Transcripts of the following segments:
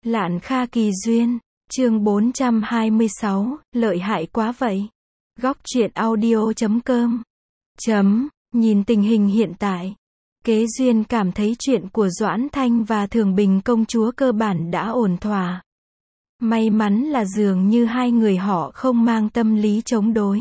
Lạn Kha kỳ duyên, chương 426, lợi hại quá vậy. Góc truyện audio.com. Nhìn tình hình hiện tại, Kế Duyên cảm thấy chuyện của Doãn Thanh và Thường Bình công chúa cơ bản đã ổn thỏa. May mắn là dường như hai người họ không mang tâm lý chống đối.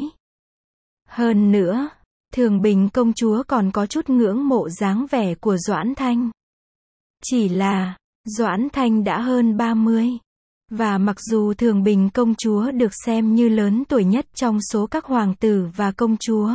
Hơn nữa, Thường Bình công chúa còn có chút ngưỡng mộ dáng vẻ của Doãn Thanh. Chỉ là, Doãn Thanh đã hơn 30. Và mặc dù Thường Bình công chúa được xem như lớn tuổi nhất trong số các hoàng tử và công chúa,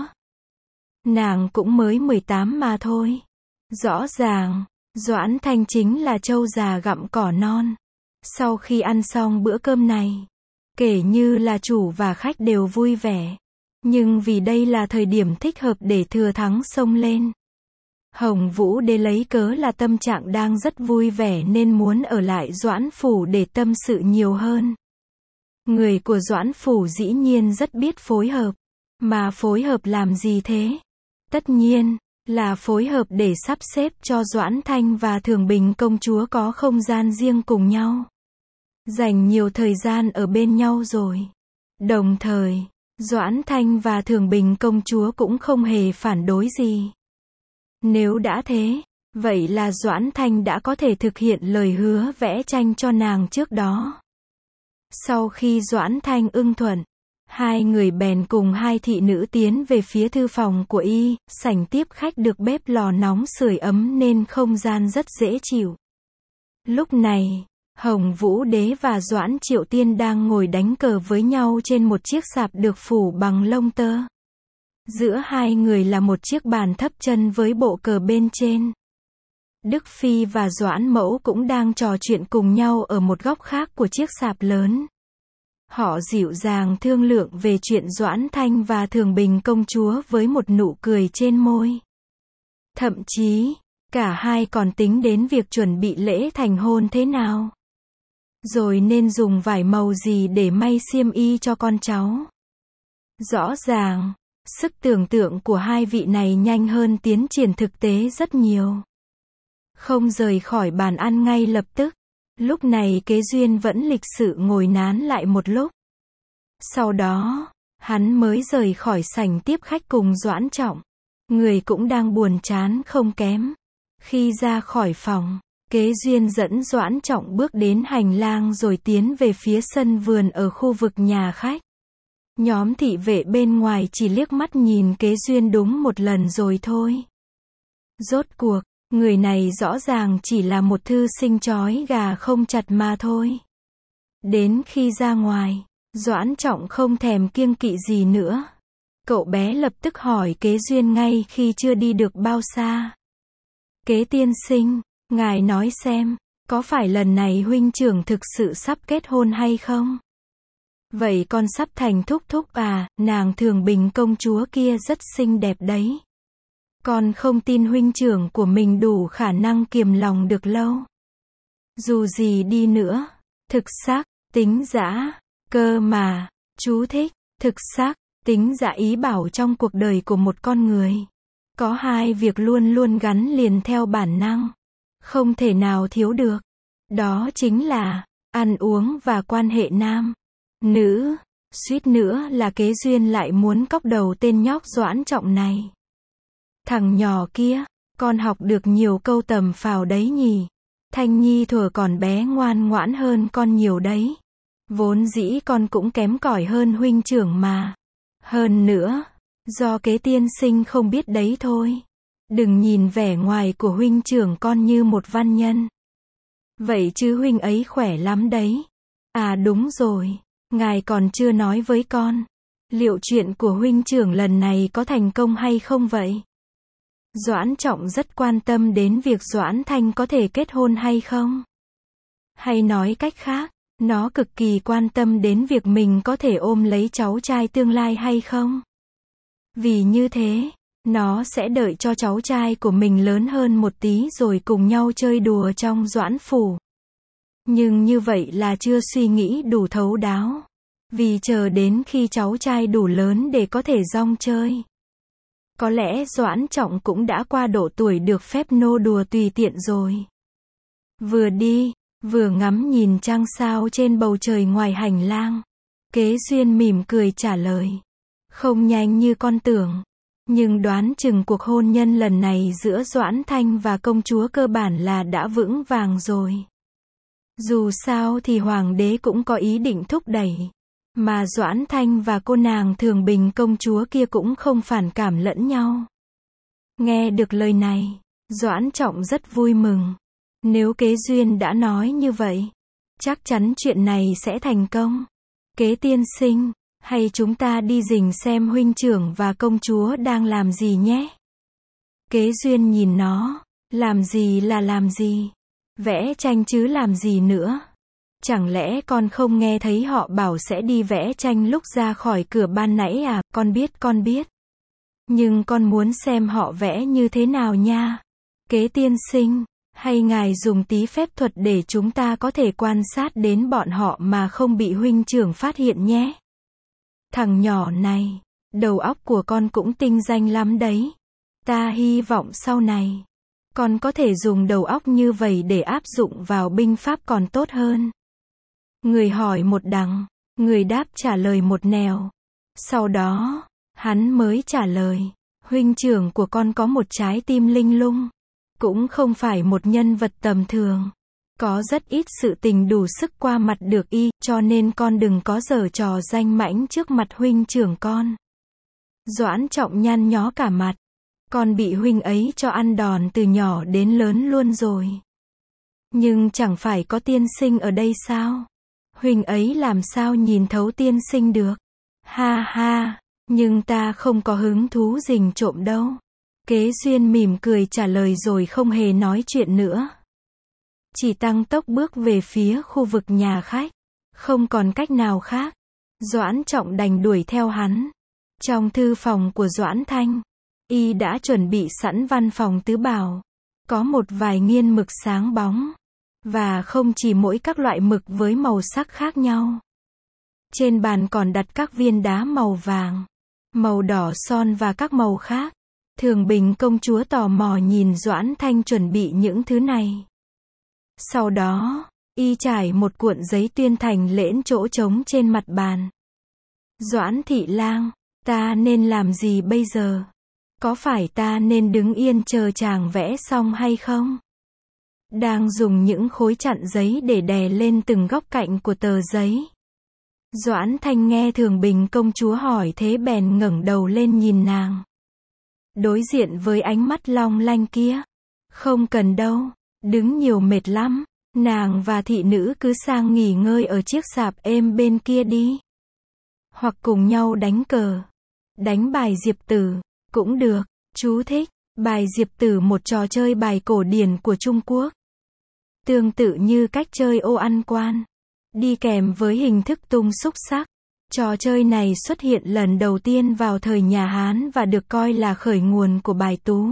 nàng cũng mới 18 mà thôi. Rõ ràng, Doãn Thanh chính là trâu già gặm cỏ non. Sau khi ăn xong bữa cơm này, kể như là chủ và khách đều vui vẻ. Nhưng vì đây là thời điểm thích hợp để thừa thắng xông lên, Hồng Vũ Đế lấy cớ là tâm trạng đang rất vui vẻ nên muốn ở lại Doãn Phủ để tâm sự nhiều hơn. Người của Doãn Phủ dĩ nhiên rất biết phối hợp. Mà phối hợp làm gì thế? Tất nhiên, là phối hợp để sắp xếp cho Doãn Thanh và Thường Bình công chúa có không gian riêng cùng nhau. Dành nhiều thời gian ở bên nhau rồi. Đồng thời, Doãn Thanh và Thường Bình công chúa cũng không hề phản đối gì. Nếu đã thế, vậy là Doãn Thanh đã có thể thực hiện lời hứa vẽ tranh cho nàng trước đó. Sau khi Doãn Thanh ưng thuận, hai người bèn cùng hai thị nữ tiến về phía thư phòng của y, sảnh tiếp khách được bếp lò nóng sưởi ấm nên không gian rất dễ chịu. Lúc này, Hồng Vũ Đế và Doãn Triệu Tiên đang ngồi đánh cờ với nhau trên một chiếc sạp được phủ bằng lông tơ. Giữa hai người là một chiếc bàn thấp chân với bộ cờ bên trên. Đức Phi và Doãn Mẫu cũng đang trò chuyện cùng nhau ở một góc khác của chiếc sạp lớn. Họ dịu dàng thương lượng về chuyện Doãn Thanh và Thường Bình công chúa với một nụ cười trên môi. Thậm chí, cả hai còn tính đến việc chuẩn bị lễ thành hôn thế nào. Rồi nên dùng vải màu gì để may xiêm y cho con cháu. Rõ ràng, sức tưởng tượng của hai vị này nhanh hơn tiến triển thực tế rất nhiều. Không rời khỏi bàn ăn ngay lập tức. Lúc này Kế Duyên vẫn lịch sự ngồi nán lại một lúc. Sau đó, hắn mới rời khỏi sảnh tiếp khách cùng Doãn Trọng. Người cũng đang buồn chán không kém. Khi ra khỏi phòng, Kế Duyên dẫn Doãn Trọng bước đến hành lang rồi tiến về phía sân vườn ở khu vực nhà khách. Nhóm thị vệ bên ngoài chỉ liếc mắt nhìn Kế Duyên đúng một lần rồi thôi. Rốt cuộc, người này rõ ràng chỉ là một thư sinh trói gà không chặt mà thôi. Đến khi ra ngoài, Doãn Trọng không thèm kiêng kỵ gì nữa. Cậu bé lập tức hỏi Kế Duyên ngay khi chưa đi được bao xa. Kế tiên sinh, ngài nói xem, có phải lần này huynh trưởng thực sự sắp kết hôn hay không? Vậy con sắp thành thúc thúc à? Nàng Thường Bình công chúa kia rất xinh đẹp đấy. Con không tin huynh trưởng của mình đủ khả năng kiềm lòng được lâu. Dù gì đi nữa, thực xác, tính dã, cơ mà, chú thích, thực xác, tính dã ý bảo trong cuộc đời của một con người. Có hai việc luôn luôn gắn liền theo bản năng. Không thể nào thiếu được. Đó chính là, ăn uống và quan hệ nam, nữ. Suýt nữa là Kế Duyên lại muốn cóc đầu tên nhóc Doãn Trọng này. Thằng nhỏ kia, con học được nhiều câu tầm phào đấy nhỉ. Thanh Nhi thuở còn bé ngoan ngoãn hơn con nhiều đấy. Vốn dĩ con cũng kém cỏi hơn huynh trưởng mà. Hơn nữa, do Kế tiên sinh không biết đấy thôi. Đừng nhìn vẻ ngoài của huynh trưởng con như một văn nhân. Vậy chứ huynh ấy khỏe lắm đấy. À đúng rồi, ngài còn chưa nói với con. Liệu chuyện của huynh trưởng lần này có thành công hay không vậy? Doãn Trọng rất quan tâm đến việc Doãn Thanh có thể kết hôn hay không. Hay nói cách khác, nó cực kỳ quan tâm đến việc mình có thể ôm lấy cháu trai tương lai hay không. Vì như thế, nó sẽ đợi cho cháu trai của mình lớn hơn một tí rồi cùng nhau chơi đùa trong Doãn Phủ. Nhưng như vậy là chưa suy nghĩ đủ thấu đáo. Vì chờ đến khi cháu trai đủ lớn để có thể rong chơi. Có lẽ Doãn Trọng cũng đã qua độ tuổi được phép nô đùa tùy tiện rồi. Vừa đi, vừa ngắm nhìn trăng sao trên bầu trời ngoài hành lang. Kế Duyên mỉm cười trả lời. Không nhanh như con tưởng. Nhưng đoán chừng cuộc hôn nhân lần này giữa Doãn Thanh và công chúa cơ bản là đã vững vàng rồi. Dù sao thì hoàng đế cũng có ý định thúc đẩy. Mà Doãn Thanh và cô nàng Thường Bình công chúa kia cũng không phản cảm lẫn nhau. Nghe được lời này, Doãn Trọng rất vui mừng. Nếu Kế Duyên đã nói như vậy, chắc chắn chuyện này sẽ thành công. Kế tiên sinh, hay chúng ta đi rình xem huynh trưởng và công chúa đang làm gì nhé. Kế Duyên nhìn nó, làm gì là làm gì? Vẽ tranh chứ làm gì nữa? Chẳng lẽ con không nghe thấy họ bảo sẽ đi vẽ tranh lúc ra khỏi cửa ban nãy à? Con biết. Nhưng con muốn xem họ vẽ như thế nào nha. Kế tiên sinh, hay ngài dùng tí phép thuật để chúng ta có thể quan sát đến bọn họ mà không bị huynh trưởng phát hiện nhé. Thằng nhỏ này, đầu óc của con cũng tinh danh lắm đấy. Ta hy vọng sau này, con có thể dùng đầu óc như vậy để áp dụng vào binh pháp còn tốt hơn. Người hỏi một đằng, người đáp trả lời một nẻo. Sau đó, hắn mới trả lời, huynh trưởng của con có một trái tim linh lung. Cũng không phải một nhân vật tầm thường. Có rất ít sự tình đủ sức qua mặt được y, cho nên con đừng có giở trò danh mãnh trước mặt huynh trưởng con. Doãn Trọng nhăn nhó cả mặt. Con bị huynh ấy cho ăn đòn từ nhỏ đến lớn luôn rồi. Nhưng chẳng phải có tiên sinh ở đây sao? Huynh ấy làm sao nhìn thấu tiên sinh được? Ha ha, nhưng ta không có hứng thú rình trộm đâu. Kế Duyên mỉm cười trả lời rồi không hề nói chuyện nữa. Chỉ tăng tốc bước về phía khu vực nhà khách. Không còn cách nào khác. Doãn Trọng đành đuổi theo hắn. Trong thư phòng của Doãn Thanh, y đã chuẩn bị sẵn văn phòng tứ bảo. Có một vài nghiên mực sáng bóng. Và không chỉ mỗi các loại mực với màu sắc khác nhau. Trên bàn còn đặt các viên đá màu vàng, màu đỏ son và các màu khác. Thường Bình công chúa tò mò nhìn Doãn Thanh chuẩn bị những thứ này. Sau đó, y trải một cuộn giấy tuyên thành lễn chỗ trống trên mặt bàn. Doãn thị lang, ta nên làm gì bây giờ? Có phải ta nên đứng yên chờ chàng vẽ xong hay không? Đang dùng những khối chặn giấy để đè lên từng góc cạnh của tờ giấy. Doãn Thanh nghe Thường Bình công chúa hỏi thế bèn ngẩng đầu lên nhìn nàng. Đối diện với ánh mắt long lanh kia. Không cần đâu, đứng nhiều mệt lắm. Nàng và thị nữ cứ sang nghỉ ngơi ở chiếc sạp êm bên kia đi. Hoặc cùng nhau đánh cờ. Đánh bài diệp tử, cũng được. Chú thích, bài diệp tử một trò chơi bài cổ điển của Trung Quốc. Tương tự như cách chơi ô ăn quan. Đi kèm với hình thức tung xúc xắc. Trò chơi này xuất hiện lần đầu tiên vào thời nhà Hán và được coi là khởi nguồn của bài tú.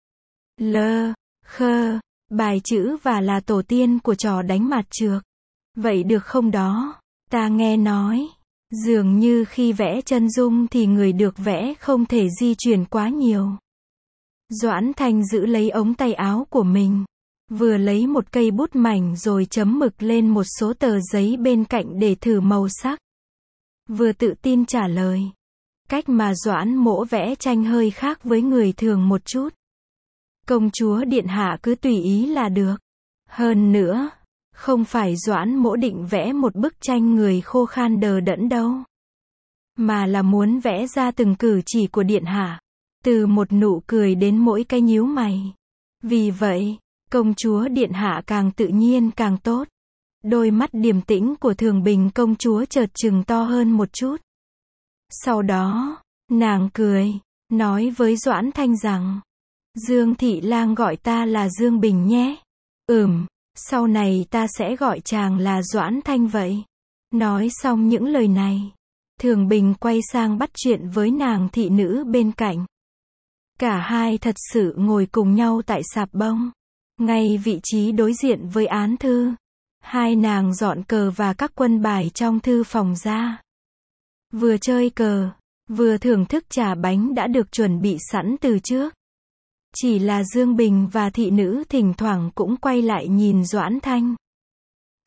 Lơ, khơ, bài chữ và là tổ tiên của trò đánh mặt trược. Vậy được không đó? Ta nghe nói, dường như khi vẽ chân dung thì người được vẽ không thể di chuyển quá nhiều. Doãn Thanh giữ lấy ống tay áo của mình. Vừa lấy một cây bút mảnh rồi chấm mực lên một số tờ giấy bên cạnh để thử màu sắc. Vừa tự tin trả lời. Cách mà Doãn mỗ vẽ tranh hơi khác với người thường một chút. Công chúa điện hạ cứ tùy ý là được. Hơn nữa, không phải Doãn mỗ định vẽ một bức tranh người khô khan đờ đẫn đâu. Mà là muốn vẽ ra từng cử chỉ của điện hạ. Từ một nụ cười đến mỗi cái nhíu mày. Vì vậy, công chúa điện hạ càng tự nhiên càng tốt. Đôi mắt điềm tĩnh của Thường Bình công chúa chợt trừng to hơn một chút. Sau đó, nàng cười, nói với Doãn Thanh rằng, Dương thị lang gọi ta là Dương Bình nhé. Sau này ta sẽ gọi chàng là Doãn Thanh vậy. Nói xong những lời này, Thường Bình quay sang bắt chuyện với nàng thị nữ bên cạnh. Cả hai thật sự ngồi cùng nhau tại sạp bông, ngay vị trí đối diện với án thư. Hai nàng dọn cờ và các quân bài trong thư phòng ra. Vừa chơi cờ, vừa thưởng thức trà bánh đã được chuẩn bị sẵn từ trước. Chỉ là Dương Bình và thị nữ thỉnh thoảng cũng quay lại nhìn Doãn Thanh.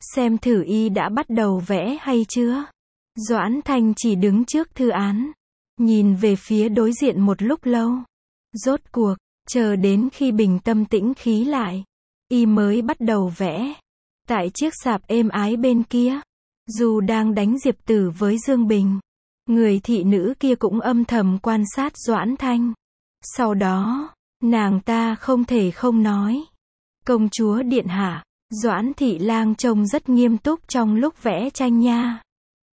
Xem thử y đã bắt đầu vẽ hay chưa? Doãn Thanh chỉ đứng trước thư án, nhìn về phía đối diện một lúc lâu. Rốt cuộc, chờ đến khi bình tâm tĩnh khí lại, y mới bắt đầu vẽ. Tại chiếc sạp êm ái bên kia, dù đang đánh Diệp Tử với Dương Bình, người thị nữ kia cũng âm thầm quan sát Doãn Thanh. Sau đó, nàng ta không thể không nói. Công chúa điện hạ, Doãn thị lang trông rất nghiêm túc trong lúc vẽ tranh nha.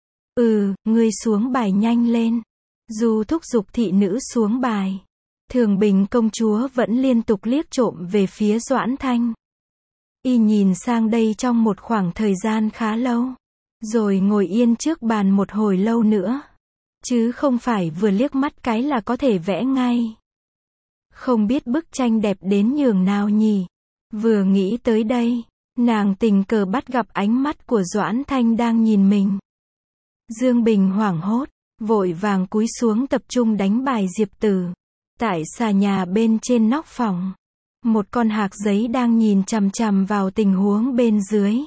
Ngươi xuống bài nhanh lên. Dù thúc giục thị nữ xuống bài, Thường Bình công chúa vẫn liên tục liếc trộm về phía Doãn Thanh. Y nhìn sang đây trong một khoảng thời gian khá lâu, rồi ngồi yên trước bàn một hồi lâu nữa. Chứ không phải vừa liếc mắt cái là có thể vẽ ngay. Không biết bức tranh đẹp đến nhường nào nhỉ? Vừa nghĩ tới đây, nàng tình cờ bắt gặp ánh mắt của Doãn Thanh đang nhìn mình. Dương Bình hoảng hốt, vội vàng cúi xuống tập trung đánh bài Diệp Tử. Tại xà nhà bên trên nóc phòng, một con hạc giấy đang nhìn chằm chằm vào tình huống bên dưới.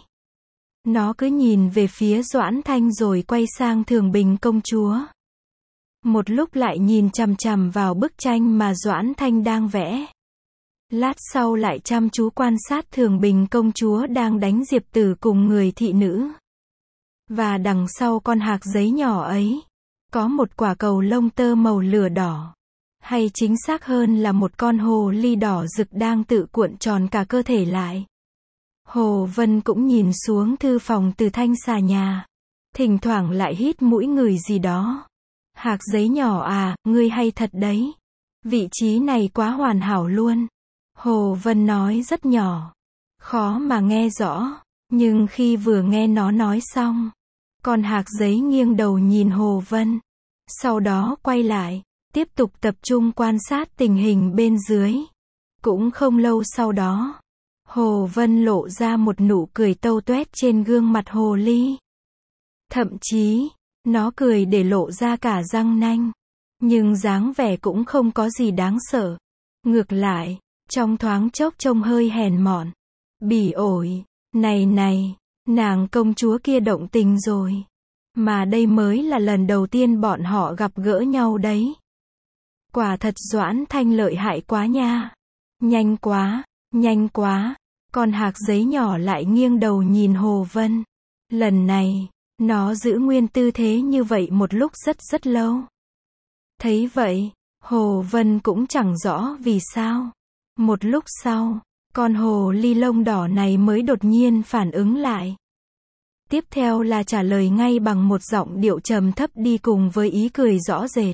Nó cứ nhìn về phía Doãn Thanh rồi quay sang Thường Bình công chúa. Một lúc lại nhìn chằm chằm vào bức tranh mà Doãn Thanh đang vẽ. Lát sau lại chăm chú quan sát Thường Bình công chúa đang đánh Diệp Tử cùng người thị nữ. Và đằng sau con hạc giấy nhỏ ấy, có một quả cầu lông tơ màu lửa đỏ. Hay chính xác hơn là một con hồ ly đỏ rực đang tự cuộn tròn cả cơ thể lại. Hồ Vân cũng nhìn xuống thư phòng từ thanh xà nhà. Thỉnh thoảng lại hít mũi ngửi gì đó. Hạc giấy nhỏ à, ngươi hay thật đấy. Vị trí này quá hoàn hảo luôn. Hồ Vân nói rất nhỏ. Khó mà nghe rõ. Nhưng khi vừa nghe nó nói xong, con hạc giấy nghiêng đầu nhìn Hồ Vân. Sau đó quay lại, tiếp tục tập trung quan sát tình hình bên dưới. Cũng không lâu sau đó, Hồ Vân lộ ra một nụ cười tâu tuét trên gương mặt hồ ly. Thậm chí, nó cười để lộ ra cả răng nanh. Nhưng dáng vẻ cũng không có gì đáng sợ. Ngược lại, trong thoáng chốc trông hơi hèn mọn. Bỉ ổi, này, nàng công chúa kia động tình rồi. Mà đây mới là lần đầu tiên bọn họ gặp gỡ nhau đấy. Quả thật Doãn Thanh lợi hại quá nha. Nhanh quá. Con hạc giấy nhỏ lại nghiêng đầu nhìn Hồ Vân. Lần này, nó giữ nguyên tư thế như vậy một lúc rất lâu. Thấy vậy, Hồ Vân cũng chẳng rõ vì sao. Một lúc sau, con hồ ly lông đỏ này mới đột nhiên phản ứng lại. Tiếp theo là trả lời ngay bằng một giọng điệu trầm thấp đi cùng với ý cười rõ rệt.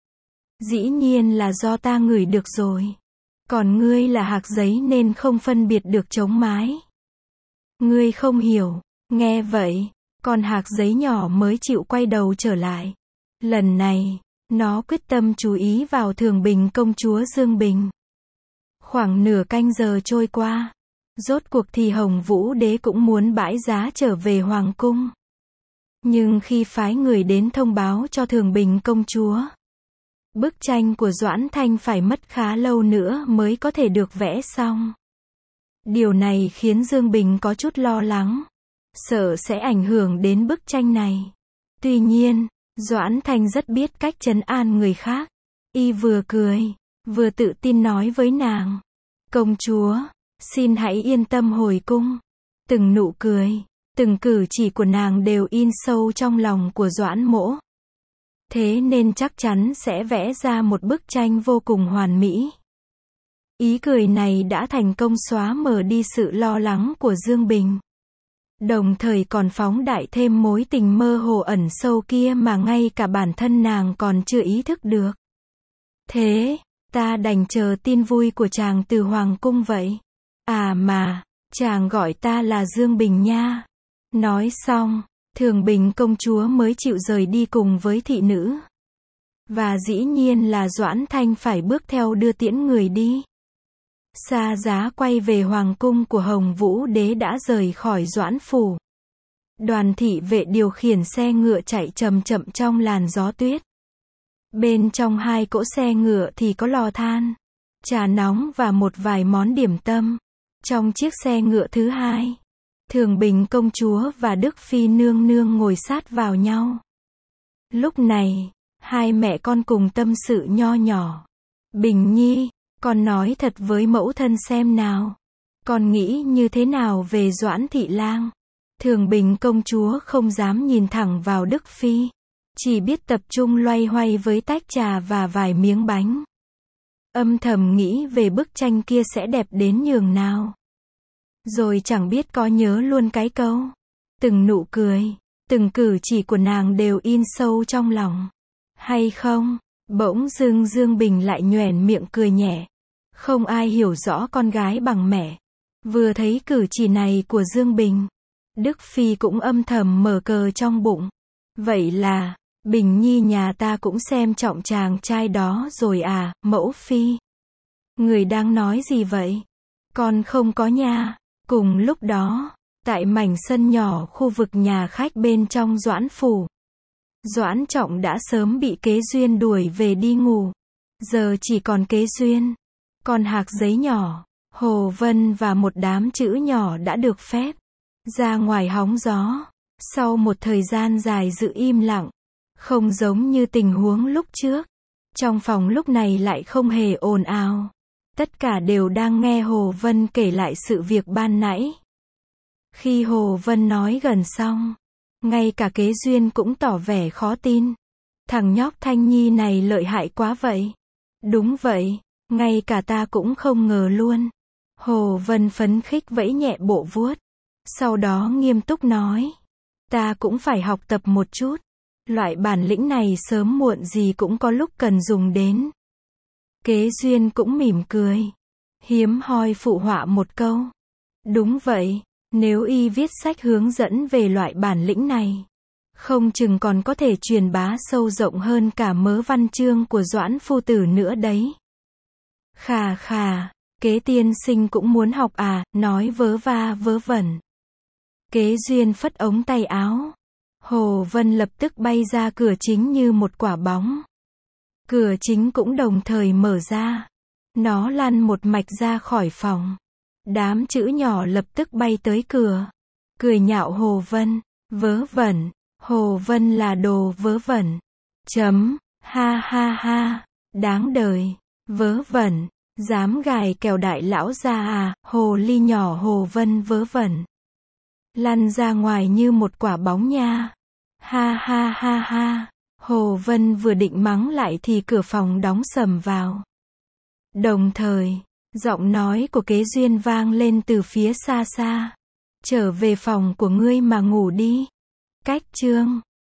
Dĩ nhiên là do ta ngửi được rồi. Còn ngươi là hạc giấy nên không phân biệt được trống mái. Ngươi không hiểu. Nghe vậy, con hạc giấy nhỏ mới chịu quay đầu trở lại. Lần này, nó quyết tâm chú ý vào Thường Bình công chúa Dương Bình. Khoảng nửa canh giờ trôi qua. Rốt cuộc thì Hồng Vũ Đế cũng muốn bãi giá trở về Hoàng cung. Nhưng khi phái người đến thông báo cho Thường Bình công chúa, bức tranh của Doãn Thanh phải mất khá lâu nữa mới có thể được vẽ xong. Điều này khiến Dương Bình có chút lo lắng, sợ sẽ ảnh hưởng đến bức tranh này. Tuy nhiên, Doãn Thanh rất biết cách trấn an người khác. Y vừa cười, vừa tự tin nói với nàng. Công chúa, xin hãy yên tâm hồi cung. Từng nụ cười, từng cử chỉ của nàng đều in sâu trong lòng của Doãn Mỗ. Thế nên chắc chắn sẽ vẽ ra một bức tranh vô cùng hoàn mỹ. Ý cười này đã thành công xóa mờ đi sự lo lắng của Dương Bình. Đồng thời còn phóng đại thêm mối tình mơ hồ ẩn sâu kia mà ngay cả bản thân nàng còn chưa ý thức được. Thế, ta đành chờ tin vui của chàng từ Hoàng cung vậy. À mà, chàng gọi ta là Dương Bình nha. Nói xong, Thường Bình công chúa mới chịu rời đi cùng với thị nữ. Và dĩ nhiên là Doãn Thanh phải bước theo đưa tiễn người đi. Xa giá quay về Hoàng cung của Hồng Vũ Đế đã rời khỏi Doãn phủ. Đoàn thị vệ điều khiển xe ngựa chạy chậm chậm trong làn gió tuyết. Bên trong hai cỗ xe ngựa thì có lò than, trà nóng và một vài món điểm tâm. Trong chiếc xe ngựa thứ hai, Thường Bình công chúa và Đức Phi nương nương ngồi sát vào nhau. Lúc này, hai mẹ con cùng tâm sự nho nhỏ. Bình Nhi, con nói thật với mẫu thân xem nào. Con nghĩ như thế nào về Doãn Thị Lang? Thường Bình công chúa không dám nhìn thẳng vào Đức Phi. Chỉ biết tập trung loay hoay với tách trà và vài miếng bánh. Âm thầm nghĩ về bức tranh kia sẽ đẹp đến nhường nào. Rồi chẳng biết có nhớ luôn cái câu. Từng nụ cười, từng cử chỉ của nàng đều in sâu trong lòng. Hay không? Bỗng dưng Dương Bình lại nhoẻn miệng cười nhẹ. Không ai hiểu rõ con gái bằng mẹ. Vừa thấy cử chỉ này của Dương Bình, Đức Phi cũng âm thầm mở cờ trong bụng. Vậy là, Bình Nhi nhà ta cũng xem trọng chàng trai đó rồi à, mẫu phi. Người đang nói gì vậy? Con không có nha. Cùng lúc đó, tại mảnh sân nhỏ khu vực nhà khách bên trong Doãn phủ. Doãn Trọng đã sớm bị Kế Duyên đuổi về đi ngủ. Giờ chỉ còn Kế Duyên, còn Hạc Giấy nhỏ, Hồ Vân và một đám chữ nhỏ đã được phép ra ngoài hóng gió. Sau một thời gian dài giữ im lặng, không giống như tình huống lúc trước. Trong phòng lúc này lại không hề ồn ào. Tất cả đều đang nghe Hồ Vân kể lại sự việc ban nãy. Khi Hồ Vân nói gần xong, ngay cả Kế Duyên cũng tỏ vẻ khó tin. Thằng nhóc Thanh Nhi này lợi hại quá vậy. Đúng vậy, ngay cả ta cũng không ngờ luôn. Hồ Vân phấn khích vẫy nhẹ bộ vuốt. Sau đó nghiêm túc nói. Ta cũng phải học tập một chút. Loại bản lĩnh này sớm muộn gì cũng có lúc cần dùng đến. Kế Duyên cũng mỉm cười. Hiếm hoi phụ họa một câu. Đúng vậy, nếu y viết sách hướng dẫn về loại bản lĩnh này, không chừng còn có thể truyền bá sâu rộng hơn cả mớ văn chương của Doãn phu tử nữa đấy. Khà khà, Kế tiên sinh cũng muốn học à, nói vớ va vớ vẩn. Kế Duyên phất ống tay áo. Hồ Vân lập tức bay ra cửa chính như một quả bóng. Cửa chính cũng đồng thời mở ra. Nó lăn một mạch ra khỏi phòng. Đám chữ nhỏ lập tức bay tới cửa. Cười nhạo Hồ Vân. Vớ vẩn. Hồ Vân là đồ vớ vẩn. Chấm. Ha ha ha. Đáng đời. Vớ vẩn. Dám gài kèo đại lão ra à, hồ ly nhỏ Hồ Vân vớ vẩn. Lăn ra ngoài như một quả bóng nha. Ha ha ha ha. Hồ Vân vừa định mắng lại thì cửa phòng đóng sầm vào. Đồng thời, giọng nói của Kế Duyên vang lên từ phía xa xa. Trở về phòng của ngươi mà ngủ đi. Cách chương